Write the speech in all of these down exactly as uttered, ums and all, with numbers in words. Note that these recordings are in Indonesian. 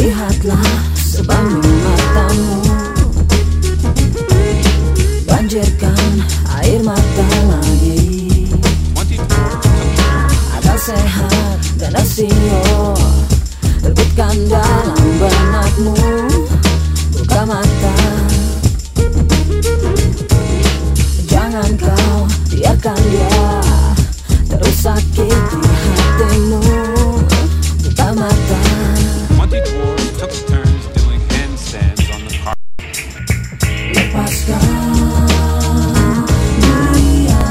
Lihatlah sebanding matamu, banjirkan air mata lagi. Akal sehat dan rasio terbitkan dalam benakmu. Buka mata, jangan kau biarkan dia terus sakiti hatimu. Buka mata. twenty dwarves took turns doing handstands on the car. Lepaskan dia,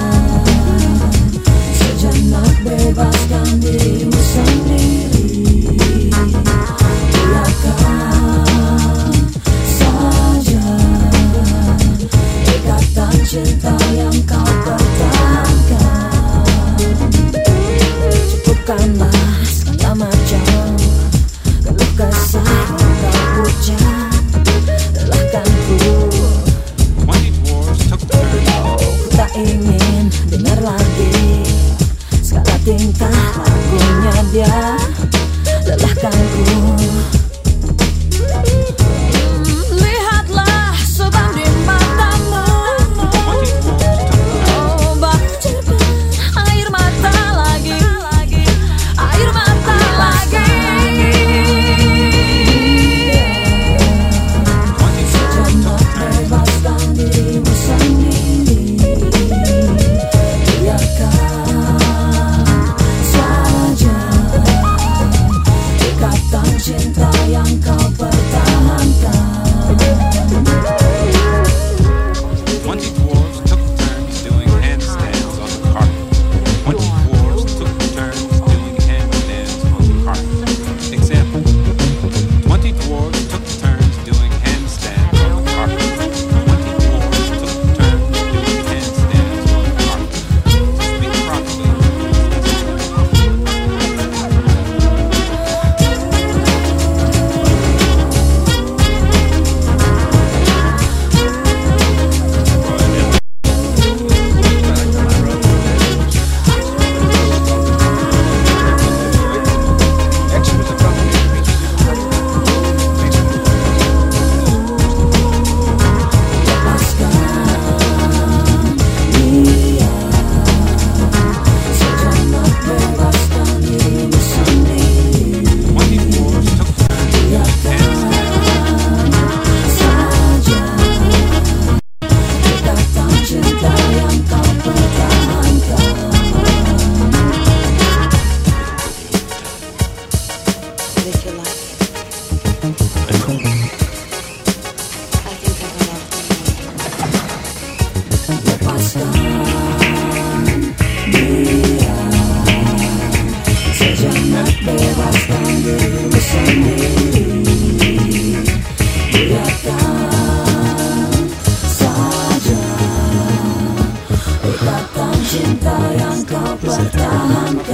sejenak bebaskan dirimu sendiri. Biarkan saja ikatan cinta yang kau pertahankan. Cukupkanlah segala macam keluh kesah yang kau puja. Lelahkan ku, twenty dwarves took turns. oh, ku tak ingin dengar lagi segala tingkah lakunya dia. Lelahkan ku. Lihatlah sebanding matamu, twenty dwarves took turns. oh, banjirkan air mata lagi, air mata lagi. twenty dwarves took turns. Bebaskan dirimu sendiri. Biarkan saja ikatan cinta yang kau pertahankan. twenty dwarves took turns doing handstands on the carpet. twenty dwarves took turns doing handstands on the carpet. Example. twenty dwarves took turns doing handstands on the carpet. twenty dwarves took turns doing handstands on the carpet. Speak properly. Lepaskan dia, sejenak bebaskan dirimu sendiri. twenty dwarves took turns doing handstands. Saja ikatan cinta yang kau pertahankan. But if you like it, I think I will love you. Lepaskan dia, sejenak bebaskan dirimu sendiri. Biarkan saja ikatan cinta yang kau pertahankan.